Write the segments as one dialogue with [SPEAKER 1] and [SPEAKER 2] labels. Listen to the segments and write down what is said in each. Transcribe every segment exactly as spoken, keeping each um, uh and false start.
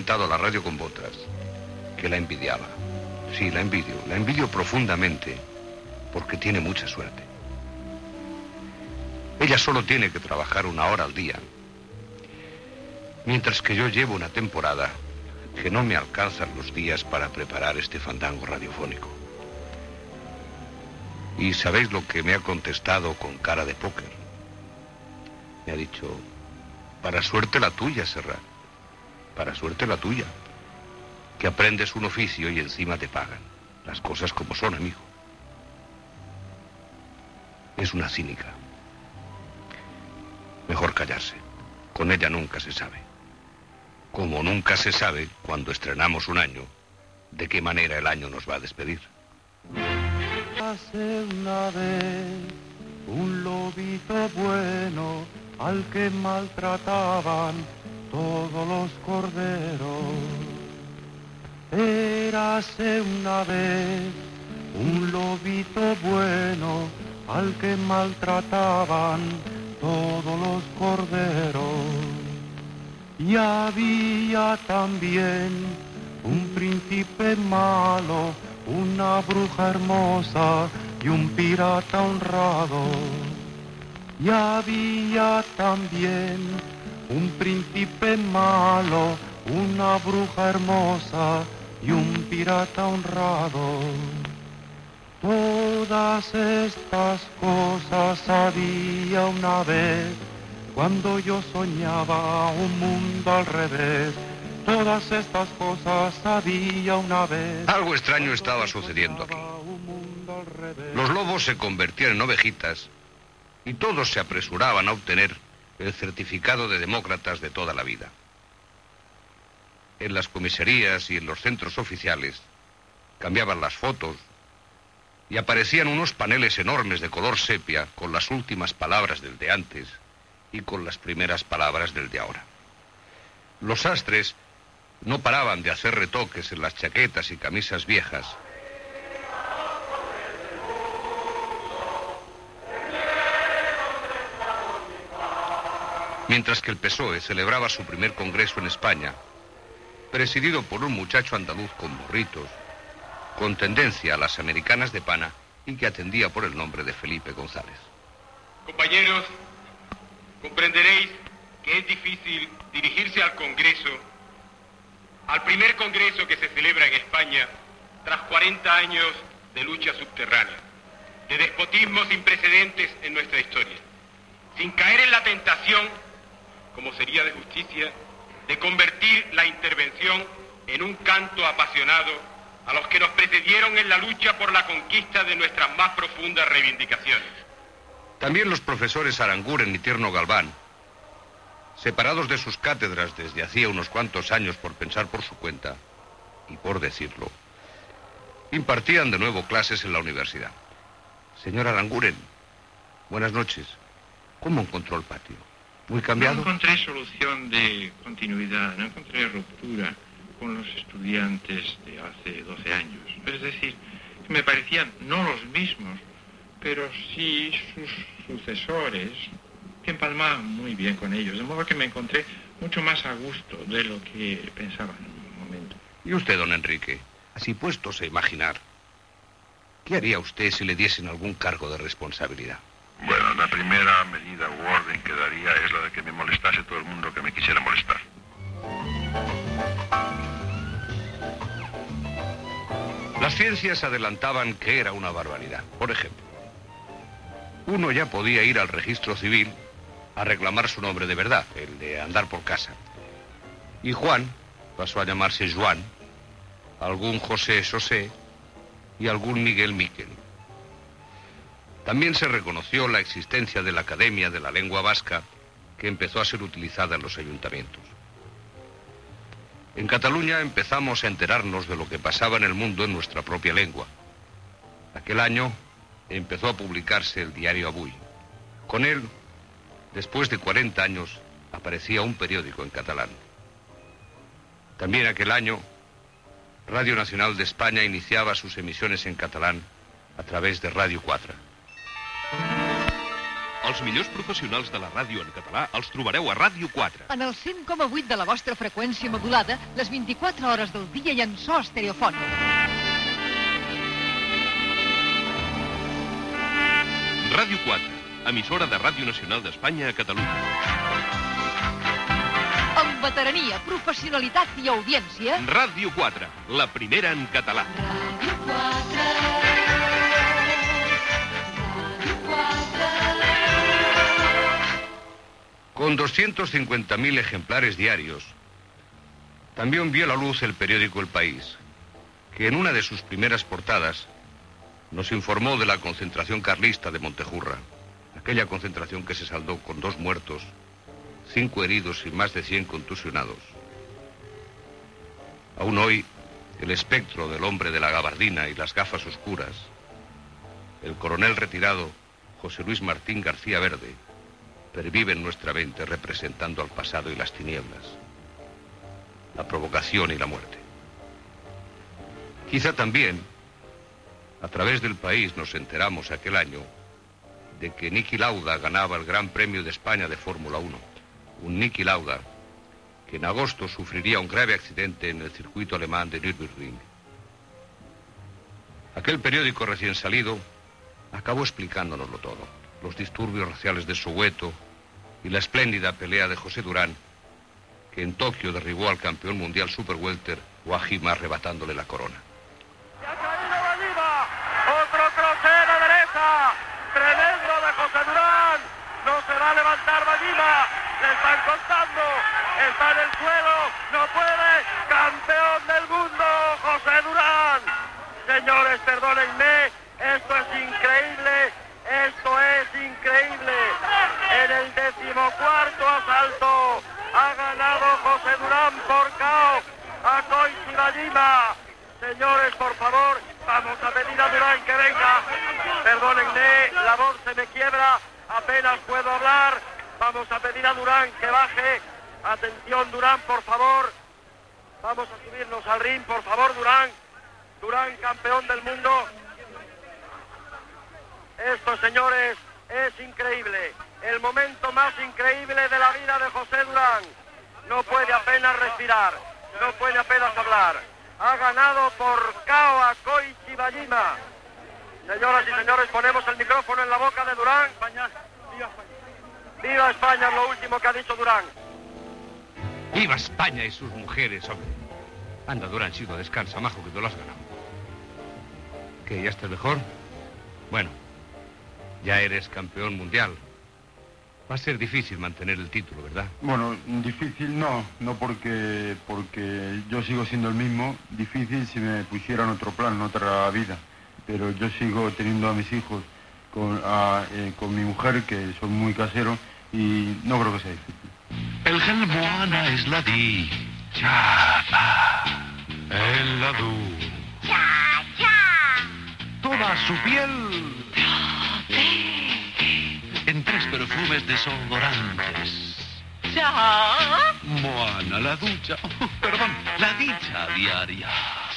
[SPEAKER 1] comentado a la radio con botas que la envidiaba. Sí, la envidio, la envidio profundamente porque tiene mucha suerte. Ella solo tiene que trabajar una hora al día, mientras que yo llevo una temporada que no me alcanzan los días para preparar este fandango radiofónico. ¿Y sabéis lo que me ha contestado con cara de póker? Me ha dicho, para suerte la tuya, Serrat, para suerte la tuya, que aprendes un oficio y encima te pagan. Las cosas como son, amigo. Es una cínica. Mejor callarse. Con ella nunca se sabe. Como nunca se sabe, cuando estrenamos un año, de qué manera el año nos va a despedir.
[SPEAKER 2] Hace una vez un lobito bueno al que maltrataban todos los corderos. Érase una vez un lobito bueno al que maltrataban todos los corderos. Y había también un príncipe malo, una bruja hermosa y un pirata honrado. Y había también un príncipe malo, una bruja hermosa y un pirata honrado. Todas estas cosas había una vez, cuando yo soñaba un mundo al revés. Todas estas cosas había una vez.
[SPEAKER 1] Algo extraño estaba sucediendo aquí. Los lobos se convertían en ovejitas y todos se apresuraban a obtener el certificado de demócratas de toda la vida. En las comisarías y en los centros oficiales cambiaban las fotos y aparecían unos paneles enormes de color sepia con las últimas palabras del de antes y con las primeras palabras del de ahora. Los sastres no paraban de hacer retoques en las chaquetas y camisas viejas. Mientras que el P S O E celebraba su primer congreso en España, presidido por un muchacho andaluz con burritos, con tendencia a las americanas de pana y que atendía por el nombre de Felipe González.
[SPEAKER 3] Compañeros, comprenderéis que es difícil dirigirse al Congreso, al primer Congreso que se celebra en España tras cuarenta años de lucha subterránea, de despotismo sin precedentes en nuestra historia, sin caer en la tentación, como sería de justicia, de convertir la intervención en un canto apasionado a los que nos precedieron en la lucha por la conquista de nuestras más profundas reivindicaciones.
[SPEAKER 1] También los profesores Aranguren y Tierno Galván, separados de sus cátedras desde hacía unos cuantos años por pensar por su cuenta y por decirlo, impartían de nuevo clases en la universidad. Señor Aranguren, buenas noches. ¿Cómo encontró el patio? ¿Muy cambiado?
[SPEAKER 4] No encontré solución de continuidad, no encontré ruptura con los estudiantes de hace doce años. Es decir, que me parecían no los mismos, pero sí sus sucesores, que empalmaban muy bien con ellos, de modo que me encontré mucho más a gusto de lo que pensaba en un momento.
[SPEAKER 1] ¿Y usted, don Enrique, así puestos a imaginar, qué haría usted si le diesen algún cargo de responsabilidad?
[SPEAKER 5] Bueno, la primera medida u orden que daría es la de que me molestase todo el mundo que me quisiera molestar.
[SPEAKER 1] Las ciencias adelantaban que era una barbaridad. Por ejemplo, uno ya podía ir al registro civil a reclamar su nombre de verdad, el de andar por casa. Y Juan pasó a llamarse Joan, algún José José y algún Miguel Miquel. También se reconoció la existencia de la Academia de la Lengua Vasca, que empezó a ser utilizada en los ayuntamientos. En Cataluña empezamos a enterarnos de lo que pasaba en el mundo en nuestra propia lengua. Aquel año empezó a publicarse el diario Avui. Con él, después de cuarenta años, aparecía un periódico en catalán. También aquel año, Radio Nacional de España iniciaba sus emisiones en catalán a través de Radio cuatro.
[SPEAKER 6] Els millors professionals de la ràdio en català els trobareu a Ràdio quatre.
[SPEAKER 7] En el cent coma vuit de la vostra freqüència modulada, les vint-i-quatre hores del dia i en so estereofònic.
[SPEAKER 6] Ràdio quatre, emissora de Ràdio Nacional d'Espanya a Catalunya.
[SPEAKER 7] Amb veterania, professionalitat i audiència...
[SPEAKER 6] Ràdio quatre, la primera en català.
[SPEAKER 7] Ràdio quatre...
[SPEAKER 1] Con doscientos cincuenta mil ejemplares diarios, también vio la luz el periódico El País, que en una de sus primeras portadas nos informó de la concentración carlista de Montejurra, aquella concentración que se saldó con dos muertos, cinco heridos y más de cien contusionados. Aún hoy, el espectro del hombre de la gabardina y las gafas oscuras, el coronel retirado José Luis Martín García Verde, pervive en nuestra mente representando al pasado y las tinieblas, la provocación y la muerte. Quizá también, a través del País nos enteramos aquel año de que Niki Lauda ganaba el Gran Premio de España de Fórmula uno. Un Niki Lauda que en agosto sufriría un grave accidente en el circuito alemán de Nürburgring. Aquel periódico recién salido acabó explicándonoslo todo. Los disturbios raciales de Soweto y la espléndida pelea de José Durán, que en Tokio derribó al campeón mundial super welter Wajima arrebatándole la corona.
[SPEAKER 8] ¡Ya ha caído Wajima! ¡Otro crochet de derecha! ¡Tremendo de José Durán! ¡No se va a levantar Wajima! ¡Le están contando! ¡Está en el suelo! ¡No puede! ¡Campeón del mundo! ¡José Durán! Señores, perdónenme, esto es increíble. ¡Esto es increíble! En el decimocuarto asalto ha ganado José Durán por K O a Koichi Wajima. Señores, por favor, vamos a pedir a Durán que venga. Perdónenme, la voz se me quiebra, apenas puedo hablar. Vamos a pedir a Durán que baje. Atención, Durán, por favor. Vamos a subirnos al ring, por favor, Durán. Durán, campeón del mundo. Esto, señores, es increíble. El momento más increíble de la vida de José Durán. No puede apenas respirar, no puede apenas hablar. Ha ganado por K O a Koichi Wajima. Señoras y señores, ponemos el micrófono en la boca de Durán. España, viva España. Viva España, es lo último que ha dicho Durán.
[SPEAKER 1] ¡Viva España y sus mujeres, hombre! Anda, Durán, chico, descansa, majo, que te lo has ganado. ¿Qué, ya estás mejor? Bueno. Ya eres campeón mundial. Va a ser difícil mantener el título, ¿verdad?
[SPEAKER 9] Bueno, difícil no, no porque porque yo sigo siendo el mismo. Difícil si me pusieran otro plan, otra vida. Pero yo sigo teniendo a mis hijos con, a, eh, con mi mujer, que son muy caseros, y no creo que sea difícil.
[SPEAKER 10] El gel Moana es la dicha, el la ducha, toda su piel en tres perfumes desodorantes.
[SPEAKER 11] ¿Ya?
[SPEAKER 10] Moana, la ducha, oh, perdón, la dicha diaria.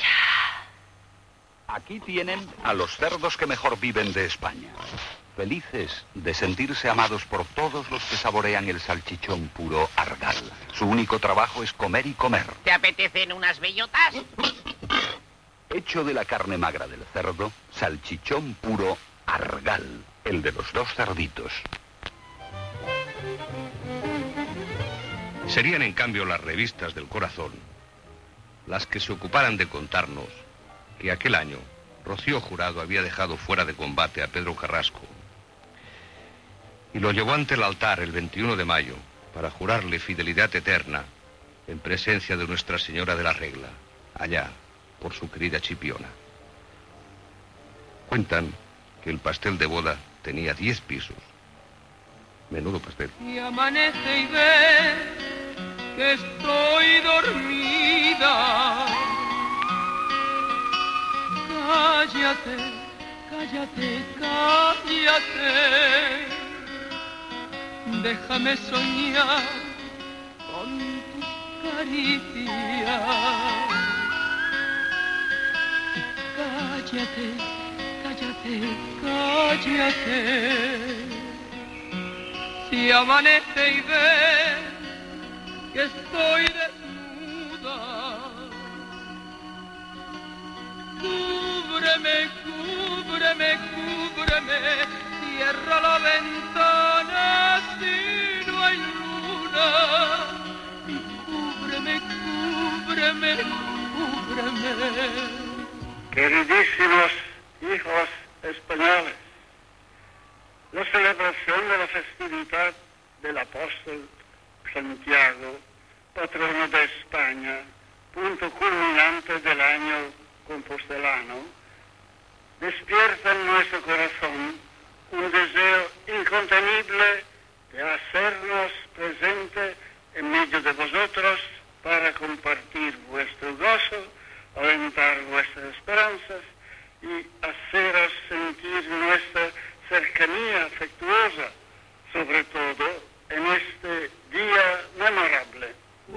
[SPEAKER 12] Aquí tienen a los cerdos que mejor viven de España. Felices de sentirse amados por todos los que saborean el salchichón puro Argal. Su único trabajo es comer y comer.
[SPEAKER 11] ¿Te apetecen unas bellotas?
[SPEAKER 12] Hecho de la carne magra del cerdo, salchichón puro Argal, el de los dos cerditos.
[SPEAKER 1] Serían, en cambio, las revistas del corazón las que se ocuparan de contarnos que aquel año Rocío Jurado había dejado fuera de combate a Pedro Carrasco y lo llevó ante el altar el veintiuno de mayo para jurarle fidelidad eterna en presencia de Nuestra Señora de la Regla, allá por su querida Chipiona. Cuentan que el pastel de boda tenía diez pisos. Menudo pastel.
[SPEAKER 13] Y amanece y ve que estoy dormida. Cállate, cállate, cállate. Déjame soñar con tus caricias. Cállate, cállate, cállate. y amanece y ve que estoy desnuda. Cúbreme, cúbreme, cúbreme, cierra la ventana si no hay luna. Y cúbreme, cúbreme, cúbreme.
[SPEAKER 14] Queridísimos hijos españoles, la celebración de la festividad del apóstol Santiago, patrono de España, punto culminante del año compostelano, despierta en nuestro corazón un deseo incontenible de hacernos presente en medio de vosotros para compartir vuestro gozo, alentar vuestras esperanzas y haceros sentir nuestra cercanía afectuosa, sobre todo en este día memorable.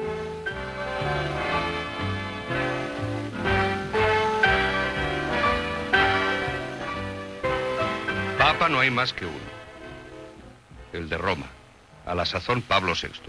[SPEAKER 1] Papa no hay más que uno, el de Roma, a la sazón Pablo sexto.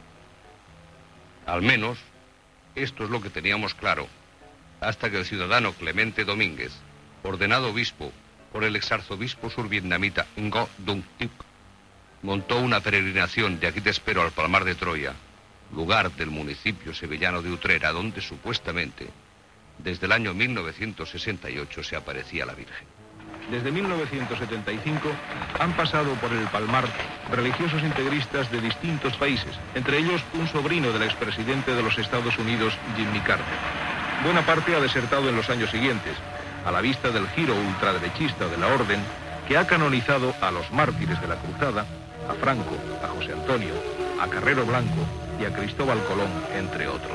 [SPEAKER 1] Al menos, esto es lo que teníamos claro, hasta que el ciudadano Clemente Domínguez, ordenado obispo por el exarzobispo survietnamita Ngo Dong Thuc, montó una peregrinación de Aquí te espero al Palmar de Troya, lugar del municipio sevillano de Utrera, donde supuestamente, desde el año mil novecientos sesenta y ocho, se aparecía la Virgen.
[SPEAKER 15] Desde mil novecientos setenta y cinco han pasado por el Palmar religiosos integristas de distintos países, entre ellos un sobrino del expresidente de los Estados Unidos, Jimmy Carter. Buena parte ha desertado en los años siguientes, a la vista del giro ultraderechista de la Orden, que ha canonizado a los mártires de la Cruzada, a Franco, a José Antonio, a Carrero Blanco y a Cristóbal Colón, entre otros.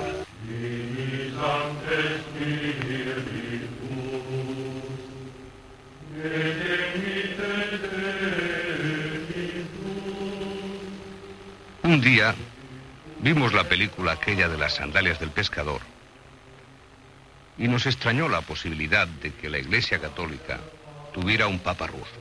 [SPEAKER 1] Un día vimos la película aquella de las sandalias del pescador y nos extrañó la posibilidad de que la Iglesia Católica tuviera un papa ruso.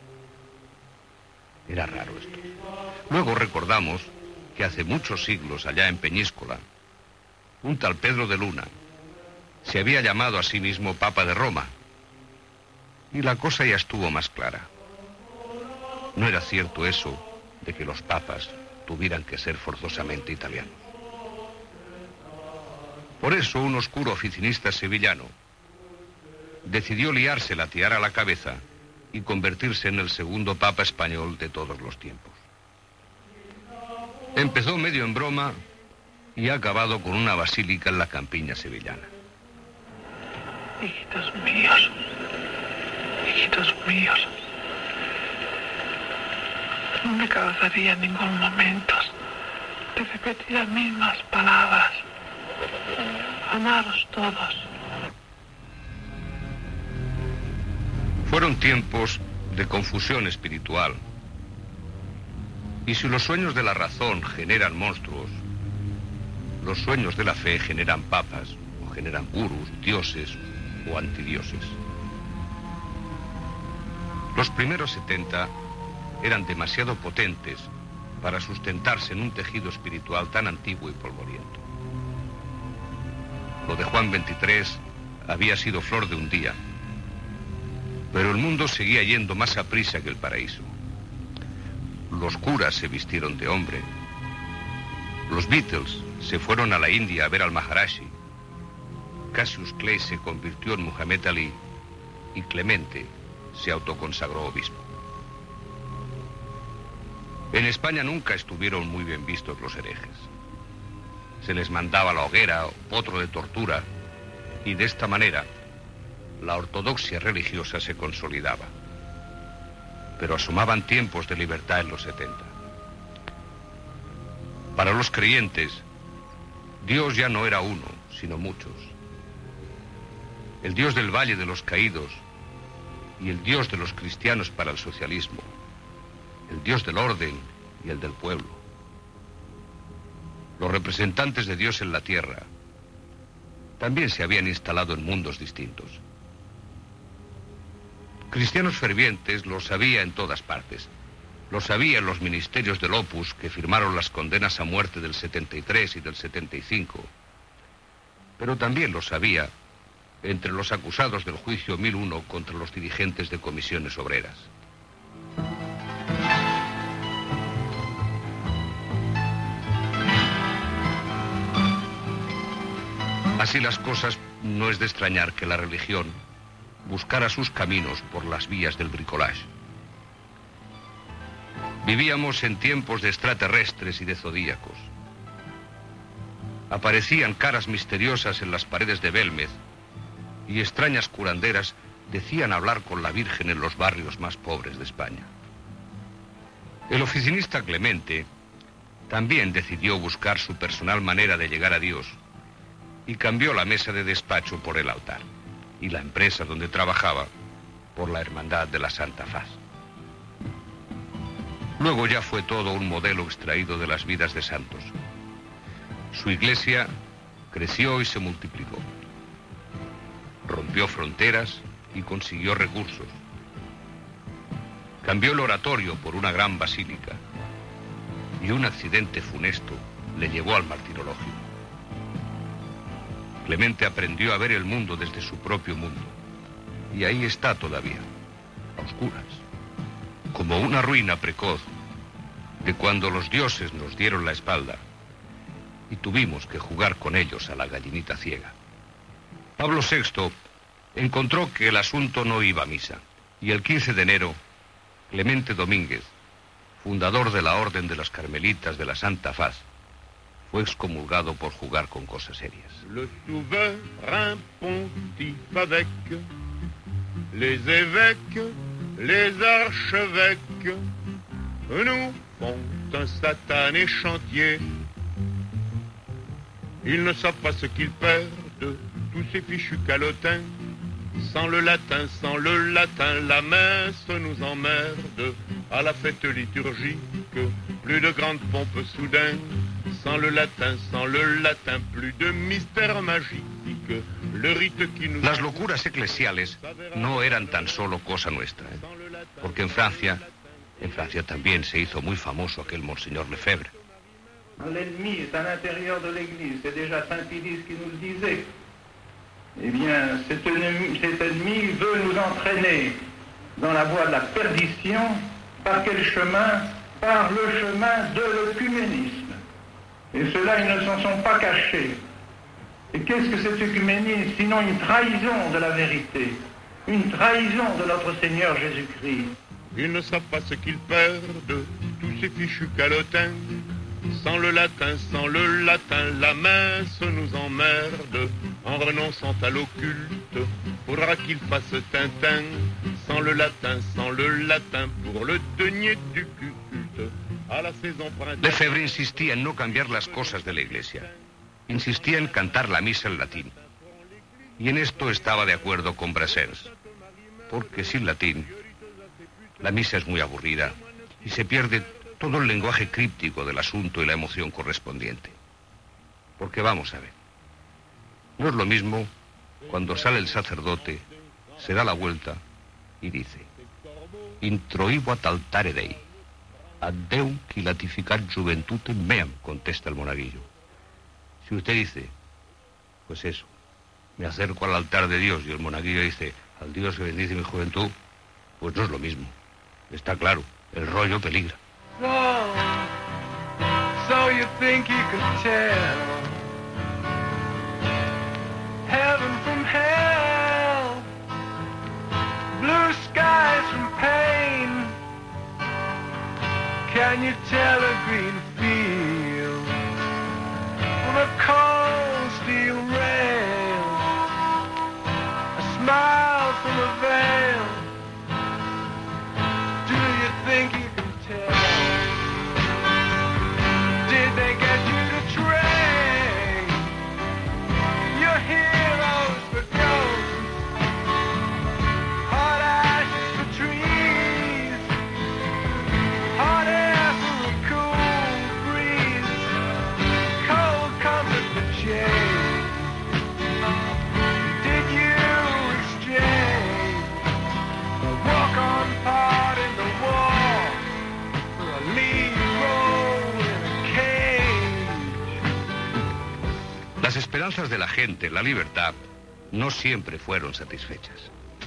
[SPEAKER 1] Era raro esto. Luego recordamos que hace muchos siglos, allá en Peñíscola, un tal Pedro de Luna se había llamado a sí mismo Papa de Roma. Y la cosa ya estuvo más clara. No era cierto eso de que los papas tuvieran que ser forzosamente italianos. Por eso un oscuro oficinista sevillano decidió liarse la tiara a la cabeza y convertirse en el segundo papa español de todos los tiempos. Empezó medio en broma y ha acabado con una basílica en la campiña sevillana.
[SPEAKER 16] Hijitos míos, hijitos míos, no me causaría en ningún momento de repetir las mismas palabras. Amaros todos.
[SPEAKER 1] Fueron tiempos de confusión espiritual. Y si los sueños de la razón generan monstruos, los sueños de la fe generan papas, o generan gurús, dioses o antidioses. Los primeros setenta eran demasiado potentes para sustentarse en un tejido espiritual tan antiguo y polvoriento. Lo de Juan veintitrés había sido flor de un día, pero el mundo seguía yendo más a prisa que el paraíso. Los curas se vistieron de hombre, los Beatles se fueron a la India a ver al Maharashi, Cassius Clay se convirtió en Muhammad Ali y Clemente se autoconsagró obispo. En España nunca estuvieron muy bien vistos los herejes. Se les mandaba a la hoguera o potro de tortura y de esta manera la ortodoxia religiosa se consolidaba. Pero asomaban tiempos de libertad en los setenta. Para los creyentes, Dios ya no era uno, sino muchos. El Dios del Valle de los Caídos y el Dios de los cristianos para el socialismo, el Dios del orden y el del pueblo. Los representantes de Dios en la tierra también se habían instalado en mundos distintos. Cristianos fervientes los había en todas partes, Lo sabían los ministerios del Opus que firmaron las condenas a muerte del setenta y tres y del setenta y cinco. Pero también lo sabía entre los acusados del juicio mil uno contra los dirigentes de comisiones obreras. Así las cosas, no es de extrañar que la religión buscara sus caminos por las vías del bricolage. Vivíamos en tiempos de extraterrestres y de zodíacos. Aparecían caras misteriosas en las paredes de Belmez y extrañas curanderas decían hablar con la Virgen en los barrios más pobres de España. El oficinista Clemente también decidió buscar su personal manera de llegar a Dios y cambió la mesa de despacho por el altar y la empresa donde trabajaba por la Hermandad de la Santa Faz. Luego ya fue todo un modelo extraído de las vidas de santos. Su iglesia creció y se multiplicó. Rompió fronteras y consiguió recursos. Cambió el oratorio por una gran basílica y un accidente funesto le llevó al martirologio. Clemente aprendió a ver el mundo desde su propio mundo y ahí está todavía, a oscuras, como una ruina precoz de cuando los dioses nos dieron la espalda y tuvimos que jugar con ellos a la gallinita ciega. Pablo sexto encontró que el asunto no iba a misa y el quince de enero, Clemente Domínguez, fundador de la Orden de las Carmelitas de la Santa Faz, fue excomulgado por jugar con cosas serias.
[SPEAKER 17] Le souverain pontife avec les évêques, les archevêques, nous font un satané chantier. Ils ne savent pas ce qu'ils perdent, tous ces fichus calotins. Sans le latin, sans le latin, la messe nous emmerde. À la fête liturgique, plus de grande pompe soudain. Sans le latin, sans le latin, plus de mystère magique. Le rite qui nous...
[SPEAKER 1] Las locuras eclesiales no eran tan solo cosa nuestra, ¿eh? Porque en Francia, en Francia también se hizo muy famoso aquel Monseñor Lefebvre.
[SPEAKER 18] L'ennemi est à l'intérieur de l'Église, c'est déjà Saint Pilice qui nous le disait. Eh bien, cet ennemi, cet ennemi veut nous entraîner dans la voie de la perdition. Par quel chemin? Par le chemin de l'œcuménisme. Et ceux-là, ils ne s'en sont pas cachés. Et qu'est-ce que cet œcuménisme, sinon une trahison de la vérité, une trahison de notre Seigneur Jésus-Christ?
[SPEAKER 17] Ils ne savent pas ce qu'ils perdent, tous ces fichus calotins. Sans le latin, sans le latin, la messe nous emmerde. En renonçant à l'occulte, faudra qu'il fasse Tintin. Sans le latin, sans le latin, pour le denier du culte. A la saison printanière.
[SPEAKER 1] Lefebvre insistía en no cambiar las cosas de la iglesia. Insistía en cantar la misa en latín. Y en esto estaba de acuerdo con Brassens. Porque sin latín, la misa es muy aburrida y se pierde todo el lenguaje críptico del asunto y la emoción correspondiente. Porque vamos a ver, no es lo mismo cuando sale el sacerdote, se da la vuelta y dice: Introibuat altare Dei, ad Deum qui latificat juventutem meam, contesta el monaguillo. Si usted dice, pues eso, me acerco al altar de Dios, y el monaguillo dice, al Dios que bendice mi juventud, pues no es lo mismo. Está claro, el rollo peligra.
[SPEAKER 13] So, so you think you can tell heaven from hell, blue skies from pain? Can you tell a green field from a cold steel rail, a smile from a veil? Do you think you can tell? Did they get you to train your heroes for ghosts, hot ashes for trees, hot air for a cool breeze, cold comfort for change? Did you exchange
[SPEAKER 1] esperanzas de la gente en la libertad no siempre fueron satisfechas.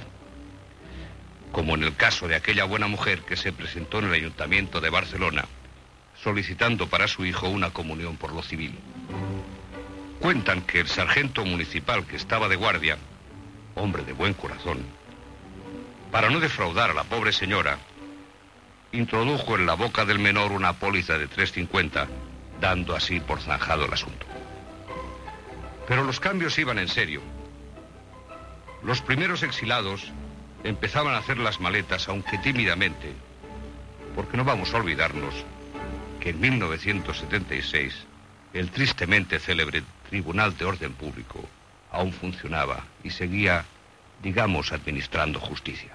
[SPEAKER 1] Como en el caso de aquella buena mujer que se presentó en el Ayuntamiento de Barcelona solicitando para su hijo una comunión por lo civil. Cuentan que el sargento municipal que estaba de guardia, hombre de buen corazón, para no defraudar a la pobre señora, introdujo en la boca del menor una póliza de tres cincuenta, dando así por zanjado el asunto. Pero los cambios iban en serio. Los primeros exilados empezaban a hacer las maletas, aunque tímidamente, porque no vamos a olvidarnos que en mil novecientos setenta y seis el tristemente célebre Tribunal de Orden Público aún funcionaba y seguía, digamos, administrando justicia.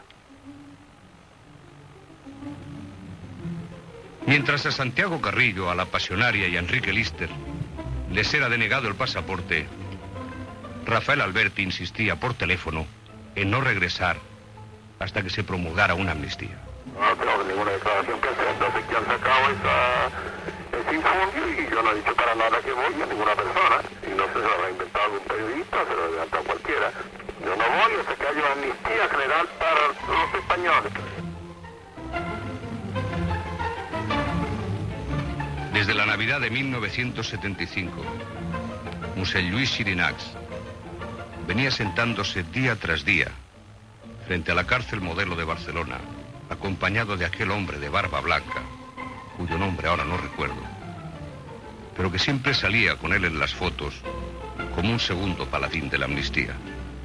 [SPEAKER 1] Mientras a Santiago Carrillo, a la Pasionaria y a Enrique Lister les era denegado el pasaporte, Rafael Alberti insistía por teléfono en no regresar hasta que se promulgara una amnistía.
[SPEAKER 8] No creo que ninguna declaración que hacer, entonces que han sacado esa, ese infundio y yo no he dicho para nada que voy a ninguna persona. Y no sé si lo habrá inventado algún periodista, se lo ha inventado cualquiera. Yo no voy hasta que haya amnistía general para los españoles.
[SPEAKER 1] Desde la Navidad de mil novecientos setenta y cinco, Mosén Lluís Xirinacs venía sentándose día tras día frente a la cárcel Modelo de Barcelona, acompañado de aquel hombre de barba blanca, cuyo nombre ahora no recuerdo, pero que siempre salía con él en las fotos como un segundo paladín de la amnistía.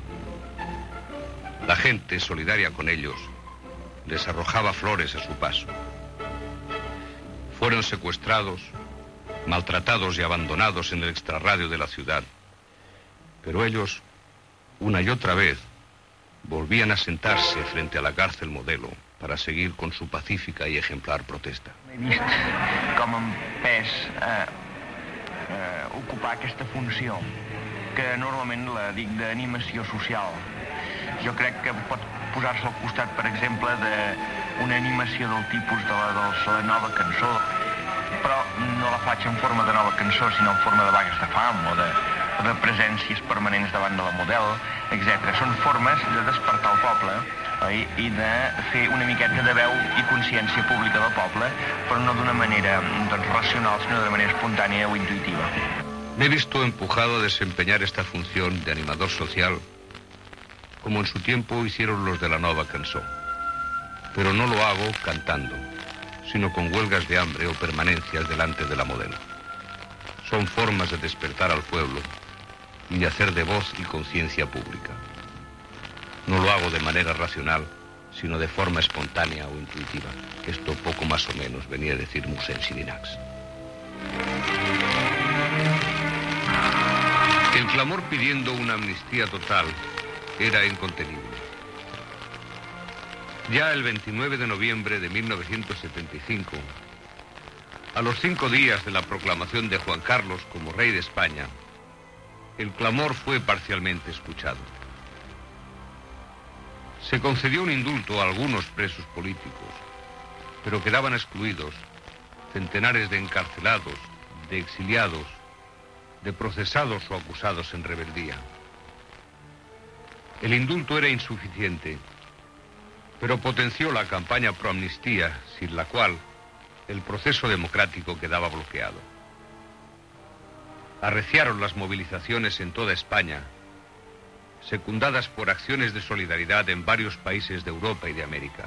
[SPEAKER 1] La gente, solidaria con ellos, les arrojaba flores a su paso. Fueron secuestrados, maltratados y abandonados en el extrarradio de la ciudad, pero ellos, una y otra vez, volvían a sentarse frente a la cárcel Modelo para seguir con su pacífica y ejemplar protesta.
[SPEAKER 19] He vist com em pes eh, eh, ocupar aquesta funció, que normalment la dic d'animació social. Jo crec que pot posar-se al costat, per exemple, d'una animació del tipus de la, de la nova cançó, però no la faig en forma de nova cançó, sinó en forma de vagues de fam o de, de presències permanents davant de la Model, etcètera. Són formes de despertar el poble eh, i de fer una miqueta de veu i consciència pública del poble, però no d'una manera doncs, racional, sinó de manera espontània o intuitiva.
[SPEAKER 1] Me he visto empujado a desempeñar esta función de animador social, como en su tiempo hicieron los de la Nova Cançó. Pero no lo hago cantando, sino con huelgas de hambre o permanencias delante de la Modelo. Son formas de despertar al pueblo y de hacer de voz y conciencia pública. No lo hago de manera racional, sino de forma espontánea o intuitiva. Esto poco más o menos venía a decir Mosén Xirinacs. El clamor pidiendo una amnistía total era incontenible. Ya el veintinueve de noviembre de mil novecientos setenta y cinco, a los cinco días de la proclamación de Juan Carlos como rey de España, el clamor fue parcialmente escuchado. Se concedió un indulto a algunos presos políticos, pero quedaban excluidos centenares de encarcelados, de exiliados, de procesados o acusados en rebeldía. El indulto era insuficiente, pero potenció la campaña pro amnistía, sin la cual el proceso democrático quedaba bloqueado. Arreciaron las movilizaciones en toda España, secundadas por acciones de solidaridad en varios países de Europa y de América.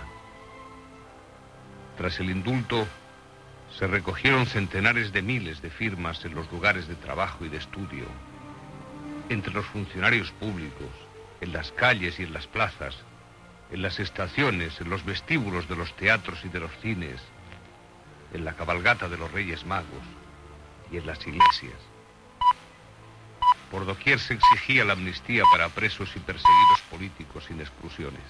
[SPEAKER 1] Tras el indulto, se recogieron centenares de miles de firmas en los lugares de trabajo y de estudio, entre los funcionarios públicos, en las calles y en las plazas, en las estaciones, en los vestíbulos de los teatros y de los cines, en la cabalgata de los Reyes Magos y en las iglesias. Por doquier se exigía la amnistía para presos y perseguidos políticos sin exclusiones.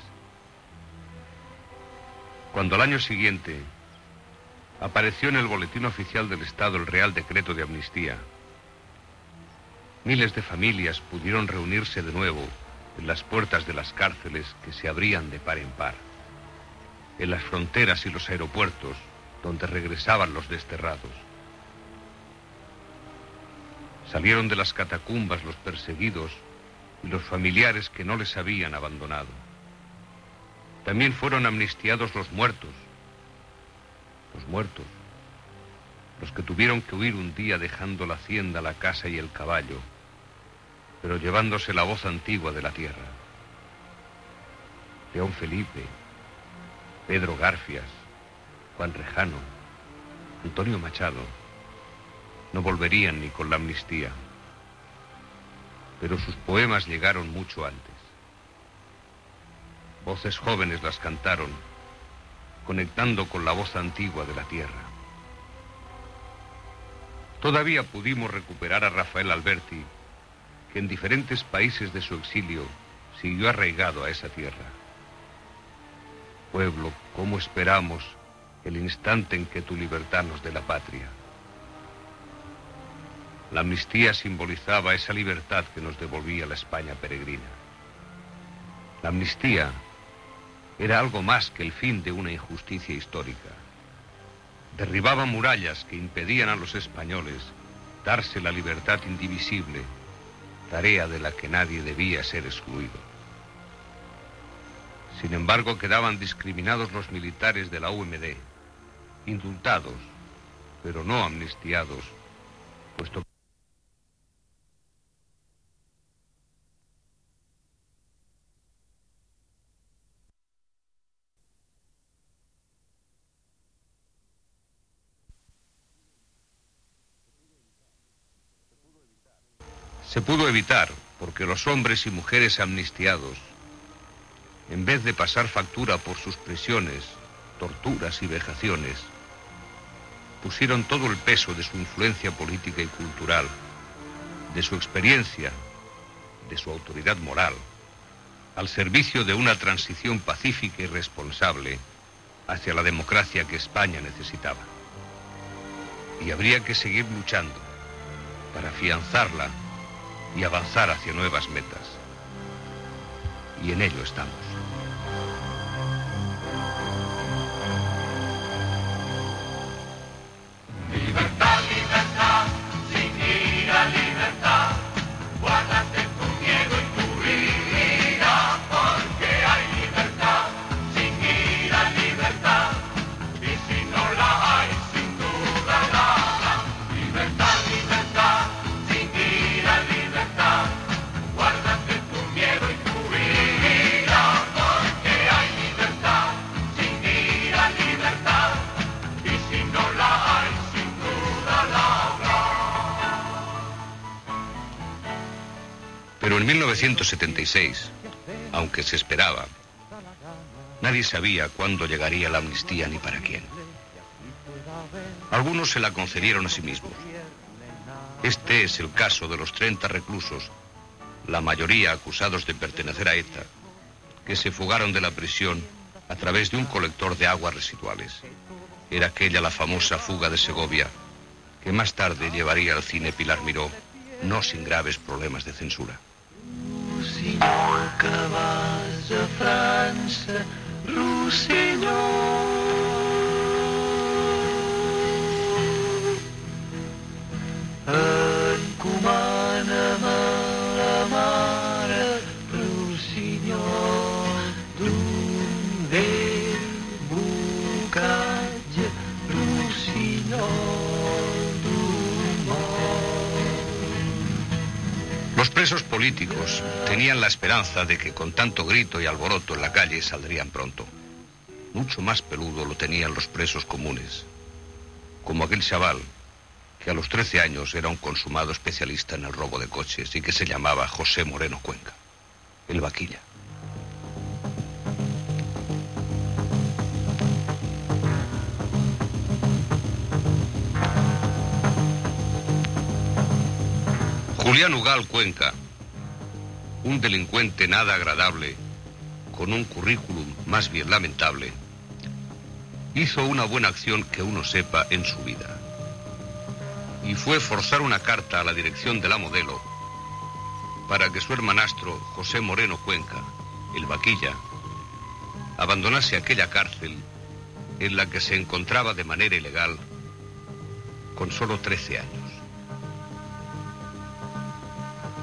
[SPEAKER 1] Cuando al año siguiente apareció en el Boletín Oficial del Estado el Real Decreto de Amnistía, miles de familias pudieron reunirse de nuevo en las puertas de las cárceles que se abrían de par en par, en las fronteras y los aeropuertos donde regresaban los desterrados. Salieron de las catacumbas los perseguidos y los familiares que no les habían abandonado. También fueron amnistiados los muertos, los muertos, los que tuvieron que huir un día dejando la hacienda, la casa y el caballo, pero llevándose la voz antigua de la tierra. León Felipe, Pedro Garfias, Juan Rejano, Antonio Machado, no volverían ni con la amnistía, pero sus poemas llegaron mucho antes. Voces jóvenes las cantaron, conectando con la voz antigua de la tierra. Todavía pudimos recuperar a Rafael Alberti, que en diferentes países de su exilio siguió arraigado a esa tierra. Pueblo, ¿cómo esperamos el instante en que tu libertad nos dé la patria? La amnistía simbolizaba esa libertad que nos devolvía la España peregrina. La amnistía era algo más que el fin de una injusticia histórica. Derribaba murallas que impedían a los españoles darse la libertad indivisible, tarea de la que nadie debía ser excluido. Sin embargo, quedaban discriminados los militares de la U M D, indultados, pero no amnistiados, puesto que se pudo evitar porque los hombres y mujeres amnistiados, en vez de pasar factura por sus prisiones, torturas y vejaciones, pusieron todo el peso de su influencia política y cultural, de su experiencia, de su autoridad moral, al servicio de una transición pacífica y responsable hacia la democracia que España necesitaba. Y habría que seguir luchando para afianzarla y avanzar hacia nuevas metas. Y en ello estamos.
[SPEAKER 8] Libertad, libertad, sin ira, libertad. Guárdate tu miedo y tu ira, porque hay libertad, sin ira, libertad. Y si no la hay, sin duda la habrá. Libertad, libertad, sin ira, libertad. Guárdate tu miedo y tu ira, porque hay libertad, sin ira, libertad. Y si no la hay,
[SPEAKER 1] pero en mil novecientos setenta y seis, aunque se esperaba, nadie sabía cuándo llegaría la amnistía ni para quién. Algunos se la concedieron a sí mismos. Este es el caso de los treinta reclusos, la mayoría acusados de pertenecer a ETA, que se fugaron de la prisión a través de un colector de aguas residuales. Era aquella la famosa fuga de Segovia, que más tarde llevaría al cine Pilar Miró, no sin graves problemas de censura.
[SPEAKER 8] Rossinyol, que vas a França, Rossinyol. Encomana'm a la mare, Rossinyol, d'un vell bocatge, Rossinyol.
[SPEAKER 1] Los presos políticos tenían la esperanza de que con tanto grito y alboroto en la calle saldrían pronto. Mucho más peludo lo tenían los presos comunes, como aquel chaval que a los trece años era un consumado especialista en el robo de coches y que se llamaba José Moreno Cuenca, el vaquilla. Julián Ugal Cuenca, un delincuente nada agradable, con un currículum más bien lamentable, hizo una buena acción que uno sepa en su vida. Y fue forzar una carta a la dirección de la Modelo para que su hermanastro José Moreno Cuenca, el vaquilla, abandonase aquella cárcel en la que se encontraba de manera ilegal con solo trece años.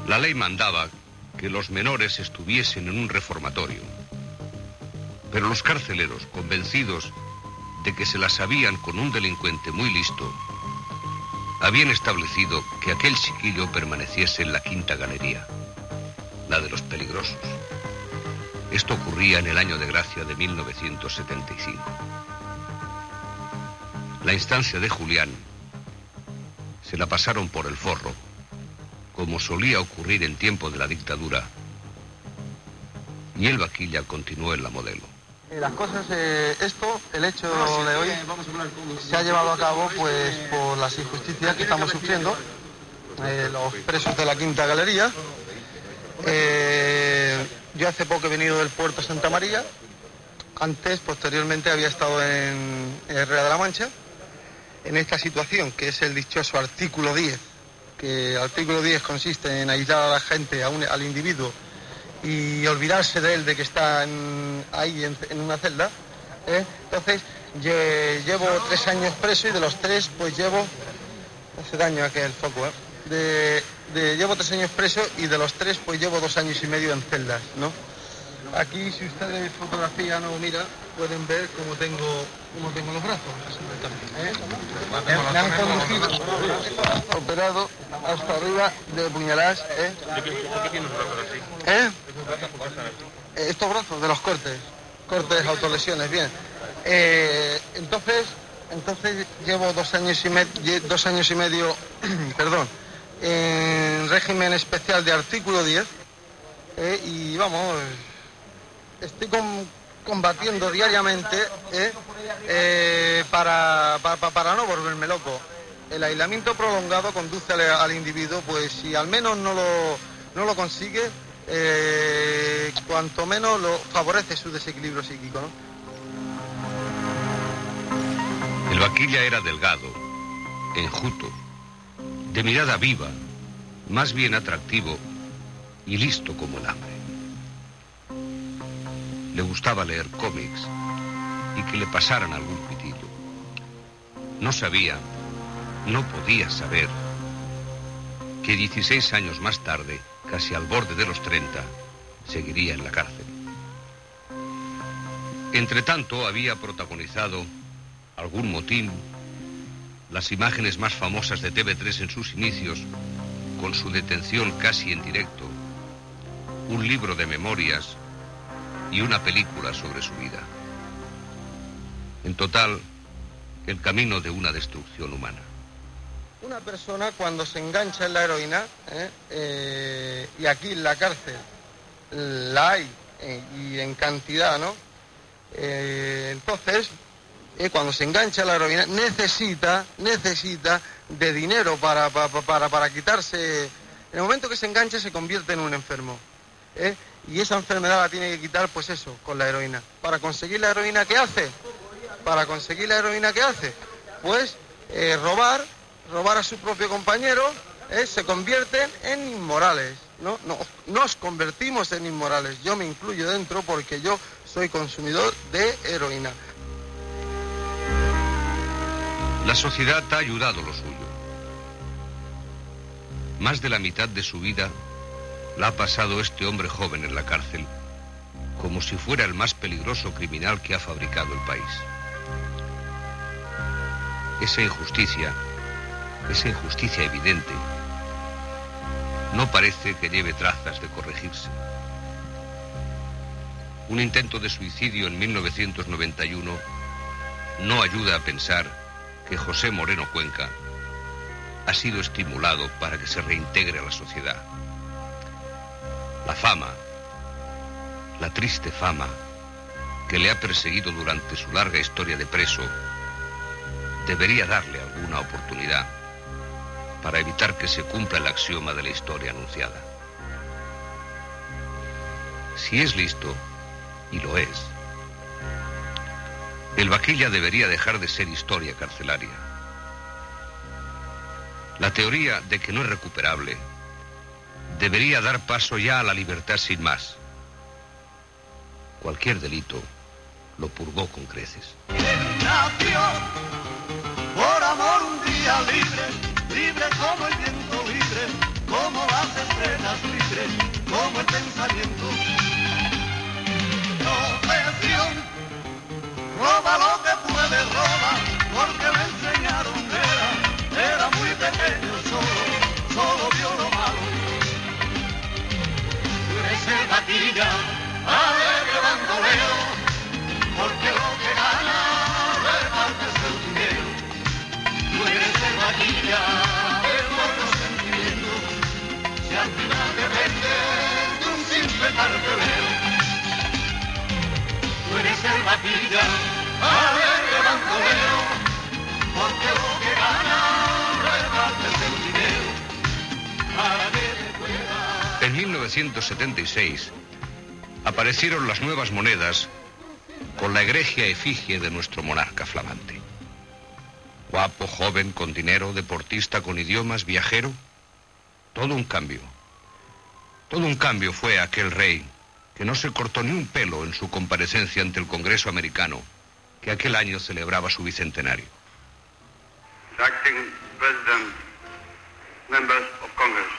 [SPEAKER 1] La ley mandaba que los menores estuviesen en un reformatorio, pero los carceleros, convencidos de que se las habían con un delincuente muy listo, habían establecido que aquel chiquillo permaneciese en la quinta galería, la de los peligrosos. Esto ocurría en el año de gracia de mil novecientos setenta y cinco. La instancia de Julián se la pasaron por el forro, como solía ocurrir en tiempo de la dictadura, y el vaquilla continuó en la modelo.
[SPEAKER 20] Las cosas, eh, esto, el hecho de hoy, se ha llevado a cabo pues por las injusticias que estamos sufriendo, eh, los presos de la Quinta Galería. Eh, yo hace poco he venido del puerto Santa María, antes, posteriormente, había estado en, en Herrera de la Mancha, en esta situación, que es el dichoso artículo diez, que el artículo diez consiste en aislar a la gente, a un, al individuo, y olvidarse de él, de que está en, ahí en, en una celda. ¿eh? Entonces, lle, llevo tres años preso y de los tres, pues llevo... Hace daño aquel foco, ¿eh? De, de, llevo tres años preso y de los tres, pues llevo dos años y medio en celdas, ¿no? Aquí, si ustedes fotografían o mira, pueden ver cómo tengo, cómo tengo los brazos. ¿eh? Me, me han conducido, operado hasta arriba de puñaladas. ¿eh?
[SPEAKER 3] ¿Por qué tienes los brazos así?
[SPEAKER 20] ¿Eh? Estos brazos de los cortes, cortes, autolesiones, bien. Eh, entonces, entonces llevo dos años y medio, dos años y medio, perdón, en régimen especial de artículo diez, eh, y vamos, estoy con, combatiendo diariamente eh, eh, para, para, para no volverme loco. El aislamiento prolongado conduce al, al individuo, pues si al menos no lo, no lo consigue, eh, cuanto menos lo favorece su desequilibrio psíquico, ¿no?
[SPEAKER 1] El vaquilla era delgado, enjuto, de mirada viva, más bien atractivo y listo como el hambre. Le gustaba leer cómics y que le pasaran algún pitillo. No sabía, no podía saber, que dieciséis años más tarde, casi al borde de los treinta, seguiría en la cárcel. Entretanto, había protagonizado algún motín, las imágenes más famosas de T V tres en sus inicios, con su detención casi en directo, un libro de memorias y una película sobre su vida. En total, el camino de una destrucción humana.
[SPEAKER 20] Una persona cuando se engancha en la heroína, ¿eh? Eh, y aquí en la cárcel la hay, eh, y en cantidad, ¿no? Eh, entonces, eh, cuando se engancha en la heroína, necesita, necesita de dinero para, para, para, para quitarse. En el momento que se engancha se convierte en un enfermo. ¿eh? Y esa enfermedad la tiene que quitar, pues eso, con la heroína. Para conseguir la heroína, ¿qué hace? Para conseguir la heroína, ¿qué hace? Pues eh, robar, robar a su propio compañero, ¿eh? Se convierten en inmorales, ¿no? No, nos convertimos en inmorales. Yo me incluyo dentro porque yo soy consumidor de heroína.
[SPEAKER 1] La sociedad ha ayudado lo suyo. Más de la mitad de su vida la ha pasado este hombre joven en la cárcel, como si fuera el más peligroso criminal que ha fabricado el país. Esa injusticia, esa injusticia evidente, no parece que lleve trazas de corregirse. Un intento de suicidio en mil novecientos noventa y uno no ayuda a pensar que José Moreno Cuenca ha sido estimulado para que se reintegre a la sociedad. La fama, la triste fama que le ha perseguido durante su larga historia de preso, debería darle alguna oportunidad para evitar que se cumpla el axioma de la historia anunciada. Si es listo, y lo es, el vaquilla debería dejar de ser historia carcelaria. La teoría de que no es recuperable debería dar paso ya a la libertad sin más. Cualquier delito lo purgó con creces.
[SPEAKER 21] Nació por amor un día libre, libre como el viento, libre como las estrellas más libres como el pensamiento. Profesión, roba lo que puede, roba, porque me enseñaron, era, era muy pequeño, solo, solo vio lo malo. Tú eres el vaquilla, alegre bandolero, porque lo que gana repartes el dinero. Tú eres el vaquilla, el otro sentimiento, si al final depende de un simple cartelero. Tú eres el vaquilla, alegre bandolero, porque lo que gana repartes el dinero, para que te pueda.
[SPEAKER 1] En mil novecientos setenta y seis aparecieron las nuevas monedas con la egregia efigie de nuestro monarca flamante. Guapo, joven, con dinero, deportista, con idiomas, viajero. Todo un cambio. Todo un cambio fue aquel rey que no se cortó ni un pelo en su comparecencia ante el Congreso americano, que aquel año celebraba su bicentenario.
[SPEAKER 2] Acting President, members of Congress,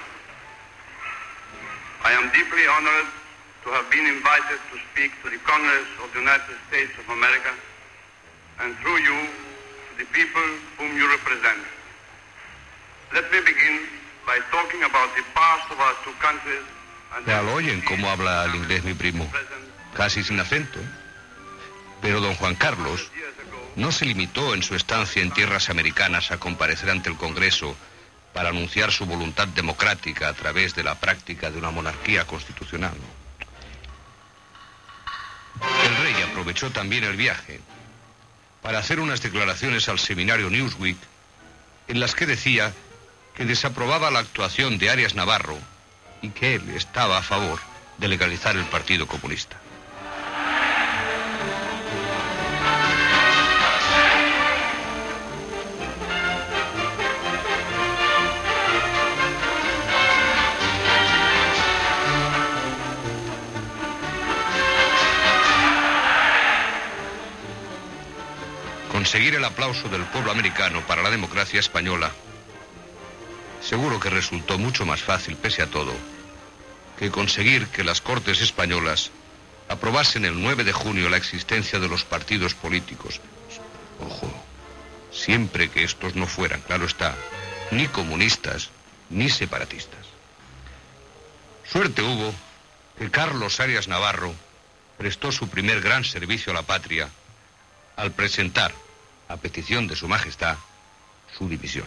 [SPEAKER 2] I am deeply honored to have been invited to speak to the Congress of the United States of America, and through you, to the people whom you represent. Let me begin by talking about the past of our two countries.
[SPEAKER 1] Ya lo oyen cómo habla el inglés mi primo, casi sin acento. Pero don Juan Carlos no se limitó en su estancia en tierras americanas a comparecer ante el Congreso para anunciar su voluntad democrática a través de la práctica de una monarquía constitucional. El rey aprovechó también el viaje para hacer unas declaraciones al seminario Newsweek en las que decía que desaprobaba la actuación de Arias Navarro y que él estaba a favor de legalizar el Partido Comunista. Conseguir el aplauso del pueblo americano para la democracia española seguro que resultó mucho más fácil, pese a todo, que conseguir que las Cortes españolas aprobasen el nueve de junio la existencia de los partidos políticos. Ojo, siempre que estos no fueran, claro está, ni comunistas ni separatistas. Suerte hubo que Carlos Arias Navarro prestó su primer gran servicio a la patria al presentar, a petición de su majestad, su dimisión.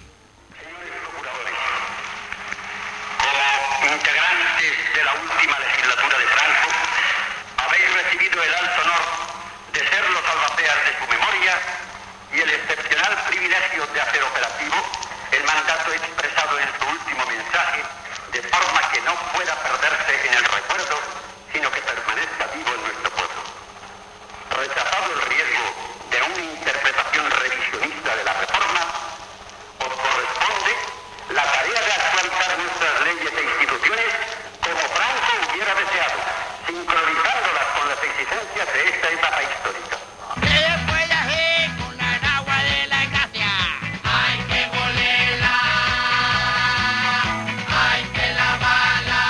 [SPEAKER 22] Integrantes de la última legislatura de Franco, habéis recibido el alto honor de ser los albaceas de su memoria y el excepcional privilegio de hacer operativo el mandato expresado en su último mensaje, de forma que no pueda perderse en el recuerdo, sino que permanezca vivo en nuestro pueblo. Rechazado el riesgo de una interpretación revisionista de la reforma, os corresponde la tarea de actualizar nuestras leyes e instituciones como Franco hubiera deseado, sincronizándolas con las exigencias de esta etapa histórica.
[SPEAKER 21] ¿Qué puede hacer con la agua de la gracia? Hay que molerla, hay que lavarla,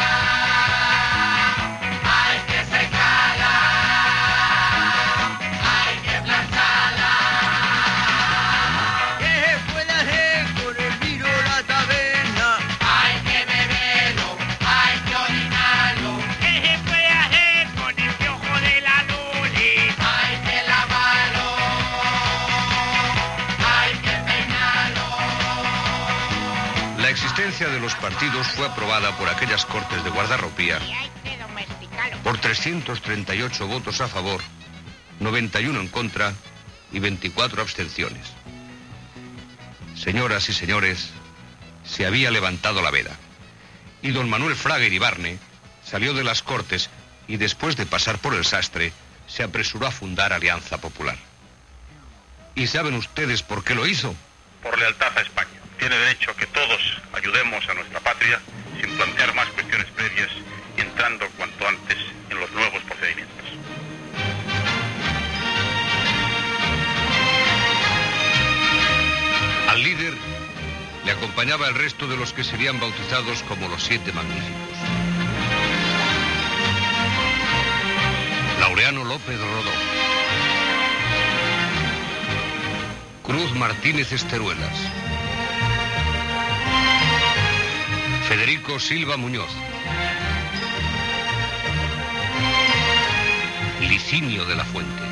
[SPEAKER 21] hay que secarla, hay que plancharla. ¿Qué puede hacer con el vino la taberna? Hay que beberlo, hay que orinarlo. ¿Qué se puede hacer con el piojo de la luli? Hay que lavarlo, hay que peinarlo.
[SPEAKER 1] La existencia de los partidos fue aprobada por aquellas Cortes de Guardarropía por trescientos treinta y ocho votos a favor, noventa y uno en contra y veinticuatro abstenciones. Señoras y señores, se había levantado la veda y don Manuel Fraga Iribarne salió de las Cortes y después de pasar por el sastre se apresuró a fundar Alianza Popular. ¿Y saben ustedes por qué lo hizo?
[SPEAKER 5] Por lealtad a España. Tiene derecho a que todos ayudemos a nuestra patria sin plantear más cuestiones previas y entrando cuanto antes en los nuevos procedimientos.
[SPEAKER 1] Al líder le acompañaba el resto de los que serían bautizados como los Siete Magníficos. Laureano López Rodó, Cruz Martínez Esteruelas, Federico Silva Muñoz, Licinio de la Fuente,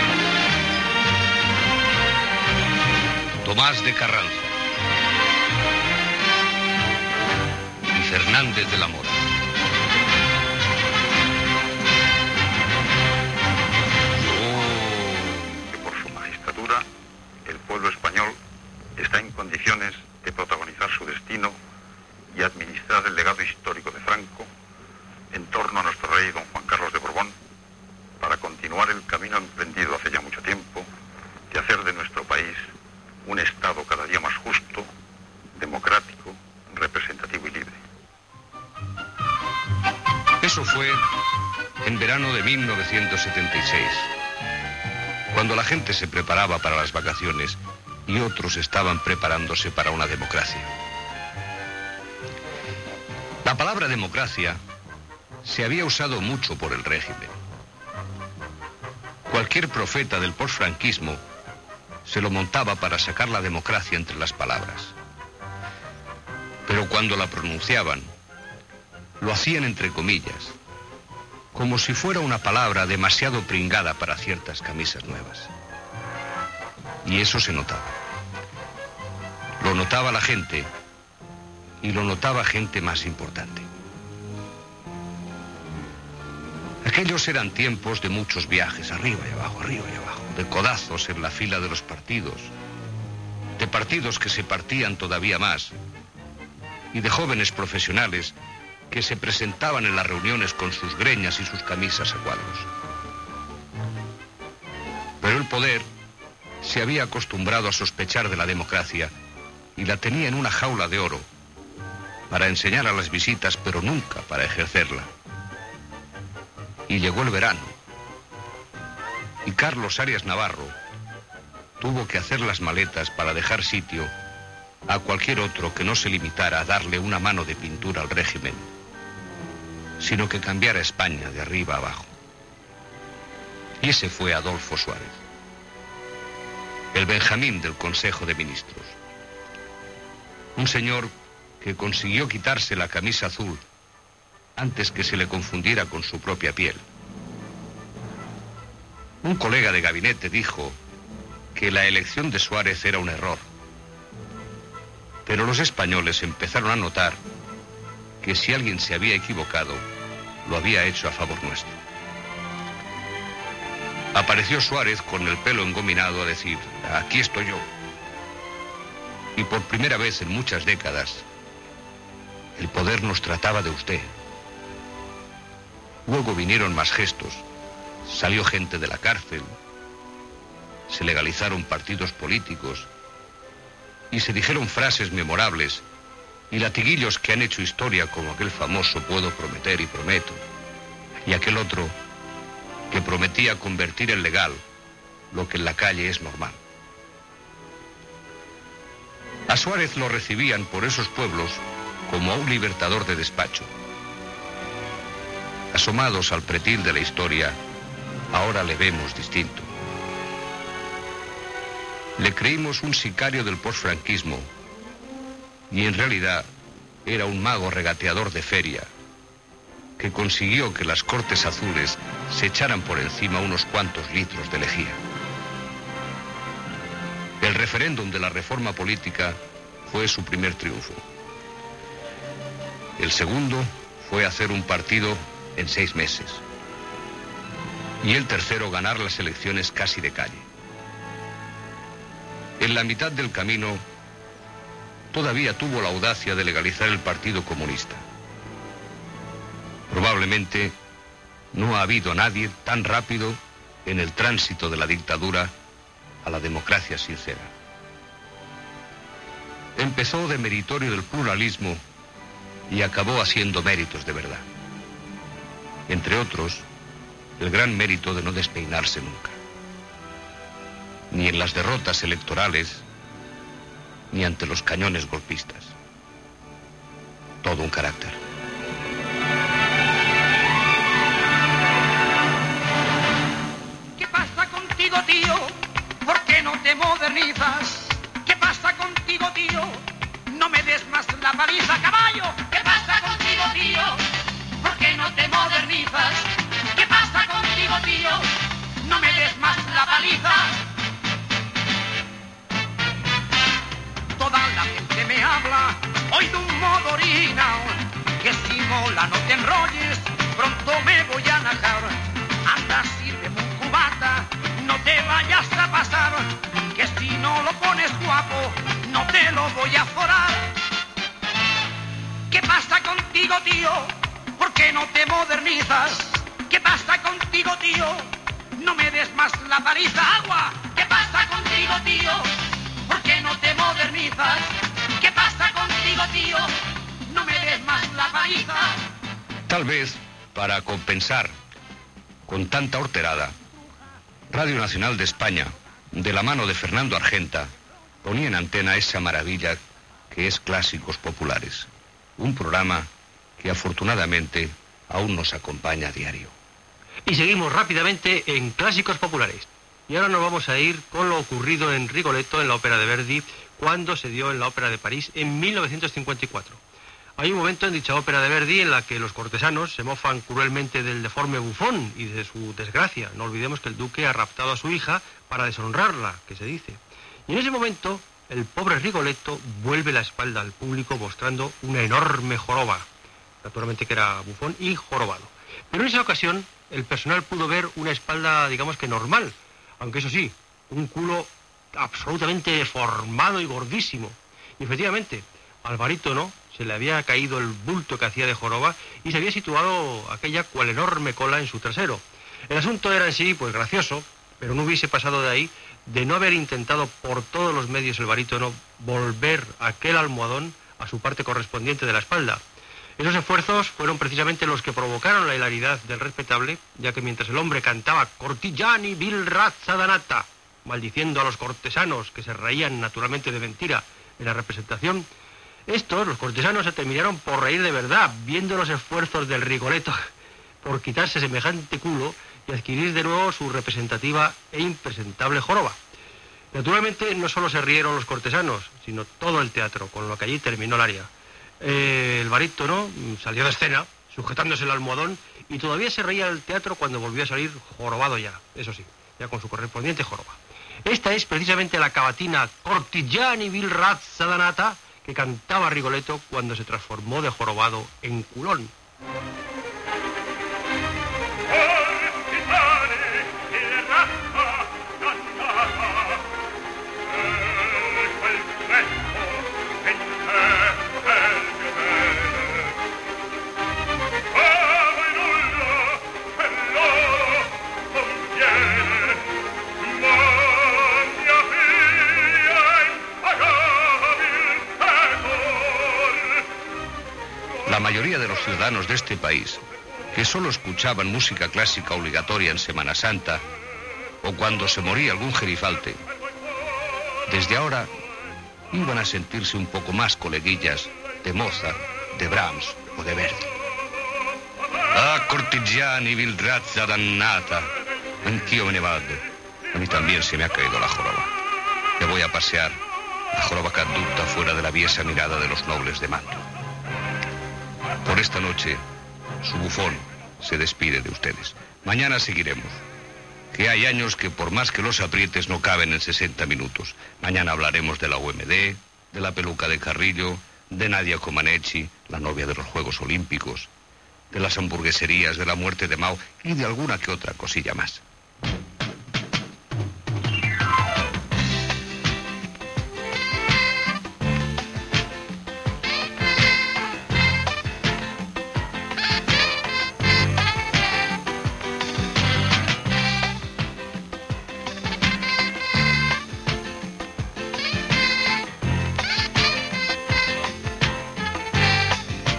[SPEAKER 1] Tomás de Carranza y Fernández de la Mora.
[SPEAKER 5] Que por su magistratura el pueblo español está en condiciones de protagonizar su destino y administrar el legado histórico de Franco en torno a nuestro rey don Juan Carlos de Borbón, para continuar el camino emprendido hace ya mucho tiempo de hacer de nuestro país un Estado cada día más justo, democrático, representativo y libre.
[SPEAKER 1] Eso fue en verano de mil novecientos setenta y seis, cuando la gente se preparaba para las vacaciones y otros estaban preparándose para una democracia. La palabra democracia se había usado mucho por el régimen. Cualquier profeta del posfranquismo se lo montaba para sacar la democracia entre las palabras. Pero cuando la pronunciaban, lo hacían entre comillas, como si fuera una palabra demasiado pringada para ciertas camisas nuevas. Y eso se notaba. Lo notaba la gente, y lo notaba gente más importante. Aquellos eran tiempos de muchos viajes, arriba y abajo, arriba y abajo, de codazos en la fila de los partidos, de partidos que se partían todavía más, y de jóvenes profesionales que se presentaban en las reuniones con sus greñas y sus camisas a cuadros. Pero el poder se había acostumbrado a sospechar de la democracia y la tenía en una jaula de oro para enseñar a las visitas, pero nunca para ejercerla. Y llegó el verano, y Carlos Arias Navarro tuvo que hacer las maletas para dejar sitio a cualquier otro que no se limitara a darle una mano de pintura al régimen, sino que cambiara España de arriba a abajo. Y ese fue Adolfo Suárez, el Benjamín del Consejo de Ministros. Un señor que consiguió quitarse la camisa azul antes que se le confundiera con su propia piel. Un colega de gabinete dijo que la elección de Suárez era un error, pero los españoles empezaron a notar que si alguien se había equivocado, lo había hecho a favor nuestro. Apareció Suárez con el pelo engominado a decir: aquí estoy yo. Y por primera vez en muchas décadas, el poder nos trataba de usted. Luego vinieron más gestos, salió gente de la cárcel, se legalizaron partidos políticos y se dijeron frases memorables y latiguillos que han hecho historia, como aquel famoso "puedo prometer y prometo", y aquel otro que prometía convertir en legal lo que en la calle es normal. A Suárez lo recibían por esos pueblos como a un libertador de despacho. Asomados al pretil de la historia, ahora le vemos distinto. Le creímos un sicario del posfranquismo y en realidad era un mago regateador de feria que consiguió que las Cortes Azules se echaran por encima unos cuantos litros de lejía. El referéndum de la reforma política fue su primer triunfo. El segundo fue hacer un partido en seis meses. Y el tercero, ganar las elecciones casi de calle. En la mitad del camino, todavía tuvo la audacia de legalizar el Partido Comunista. Probablemente no ha habido nadie tan rápido en el tránsito de la dictadura a la democracia sincera. Empezó de meritorio del pluralismo y acabó haciendo méritos de verdad. Entre otros, el gran mérito de no despeinarse nunca. Ni en las derrotas electorales, ni ante los cañones golpistas. Todo un carácter.
[SPEAKER 4] tío? ¿Por qué no te modernizas? ¿Qué pasa contigo, tío? No me des más la paliza, caballo. ¿Qué pasa contigo, tío? ¿Por qué no te modernizas? ¿Qué pasa contigo, tío? No me des más la paliza. Toda la gente me habla hoy de un modo original, que si mola no te enrolles, pronto me voy a najar. Anda, sírveme un cubata, no te vayas a pasar, que si no lo pones guapo, no te lo voy a forar. ¿Qué pasa contigo, tío? ¿Por qué no te modernizas? ¿Qué pasa contigo, tío? No me des más la paliza, agua. ¿Qué pasa contigo, tío? ¿Por qué no te modernizas? ¿Qué pasa contigo, tío? No me des más la paliza.
[SPEAKER 1] Tal vez, para compensar con tanta horterada, Radio Nacional de España, de la mano de Fernando Argenta, ponía en antena esa maravilla que es Clásicos Populares. Un programa que afortunadamente aún nos acompaña a diario.
[SPEAKER 6] Y seguimos rápidamente en Clásicos Populares. Y ahora nos vamos a ir con lo ocurrido en Rigoletto, en la ópera de Verdi, cuando se dio en la Ópera de París en mil novecientos cincuenta y cuatro. Hay un momento en dicha ópera de Verdi en la que los cortesanos se mofan cruelmente del deforme bufón y de su desgracia. No olvidemos que el duque ha raptado a su hija para deshonrarla, que se dice. Y en ese momento, el pobre Rigoletto vuelve la espalda al público mostrando una enorme joroba. Naturalmente que era bufón y jorobado. Pero en esa ocasión, el personal pudo ver una espalda, digamos que normal, aunque eso sí, un culo absolutamente deformado y gordísimo. Y efectivamente, al barítono se le había caído el bulto que hacía de joroba y se había situado aquella cual enorme cola en su trasero. El asunto era en sí, pues gracioso, pero no hubiese pasado de ahí de no haber intentado por todos los medios el barítono volver aquel almohadón a su parte correspondiente de la espalda. Esos esfuerzos fueron precisamente los que provocaron la hilaridad del respetable, ya que mientras el hombre cantaba Cortigiani vil razza danata, maldiciendo a los cortesanos que se reían naturalmente de mentira en la representación, estos, los cortesanos, se terminaron por reír de verdad, viendo los esfuerzos del Rigoletto por quitarse semejante culo y adquirir de nuevo su representativa e impresentable joroba. Naturalmente no solo se rieron los cortesanos, sino todo el teatro, con lo que allí terminó el aria. Eh, el barítono salió de escena, sujetándose el almohadón, y todavía se reía el teatro cuando volvió a salir jorobado ya, eso sí, ya con su correspondiente joroba. Esta es precisamente la cavatina Cortigiani vil razza danata que cantaba Rigoletto cuando se transformó de jorobado en culón.
[SPEAKER 1] La mayoría de los ciudadanos de este país, que solo escuchaban música clásica obligatoria en Semana Santa o cuando se moría algún gerifalte, desde ahora iban a sentirse un poco más coleguillas de Mozart, de Brahms o de Verdi. Ah, Cortigiani vil razza dannata, anch'io me ne vado. A mí también se me ha caído la joroba. Me voy a pasear, la joroba caduta fuera de la viesa mirada de los nobles de Mantua. Por esta noche, su bufón se despide de ustedes. Mañana seguiremos. Que hay años que por más que los aprietes no caben en sesenta minutos. Mañana hablaremos de la U M D, de la peluca de Carrillo, de Nadia Comaneci, la novia de los Juegos Olímpicos, de las hamburgueserías, de la muerte de Mao y de alguna que otra cosilla más.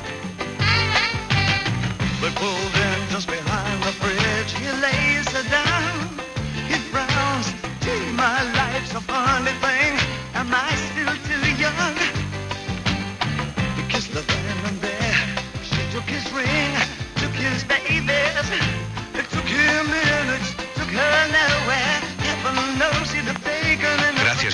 [SPEAKER 21] Pulled in just behind the bridge, he lays her down.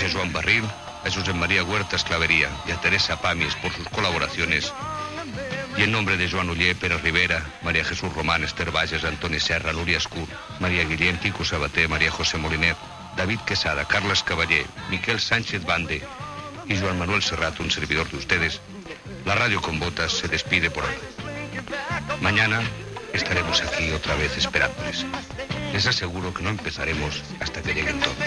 [SPEAKER 1] a Joan Barril, a Josep María Huerta Esclavería y a Teresa Pamies por sus colaboraciones, y en nombre de Joan Uller, Pere Rivera, María Jesús Román, Esther Valles, Antoni Serra, Núria Escur, María Guillén, Quico Sabater, María José Molinet, David Quesada, Carles Cavaller, Miquel Sánchez Bande y Joan Manuel Serrato, un servidor de ustedes, la Radio con Botas se despide por hoy. Mañana estaremos aquí otra vez esperándoles. Les aseguro que no empezaremos hasta que lleguen todos.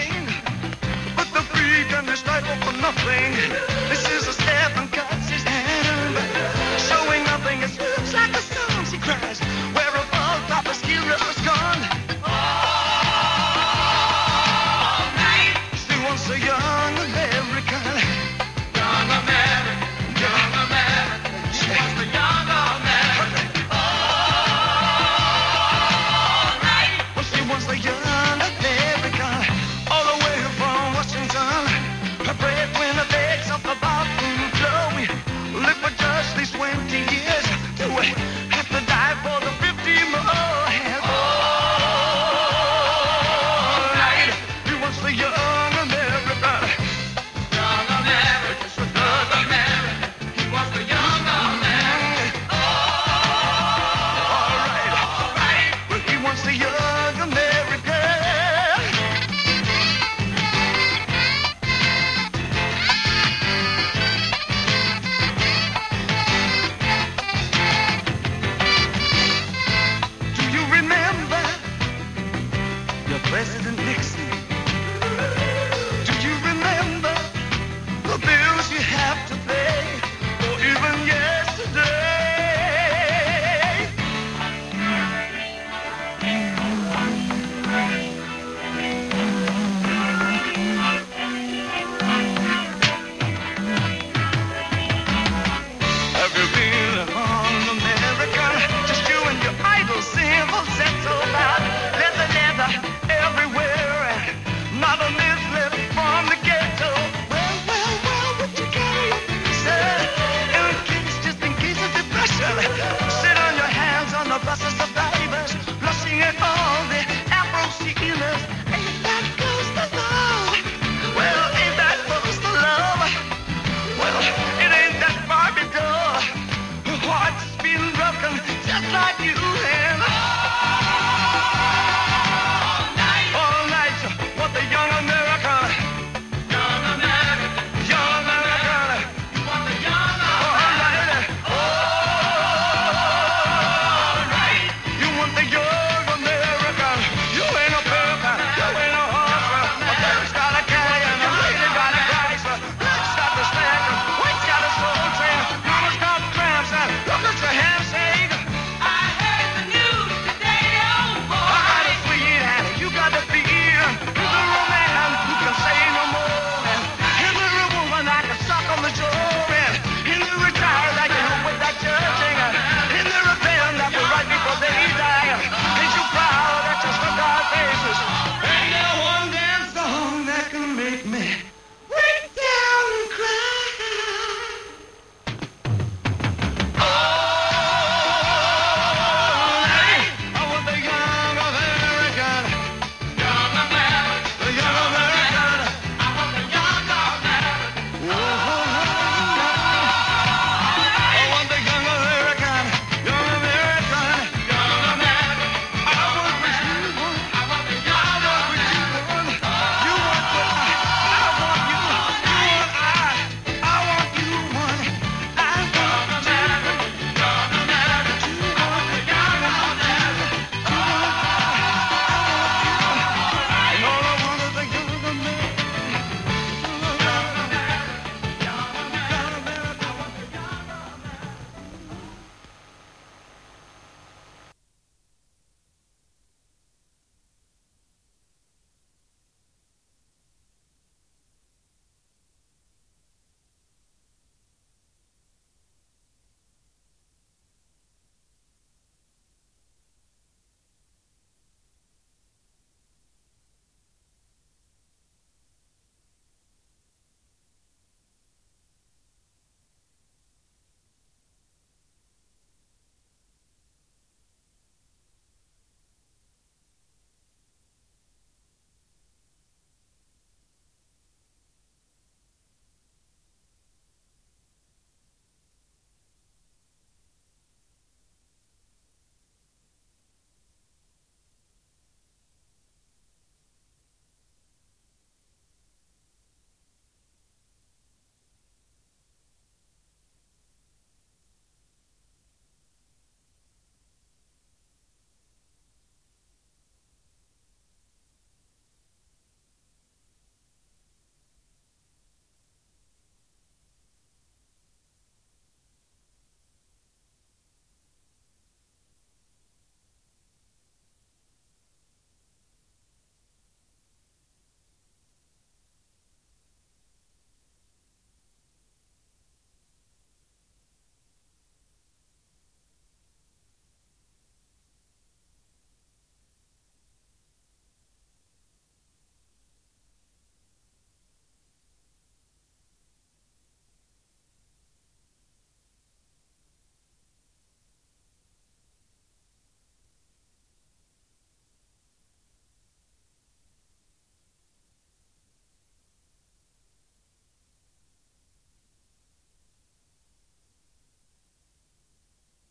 [SPEAKER 21] President Nixon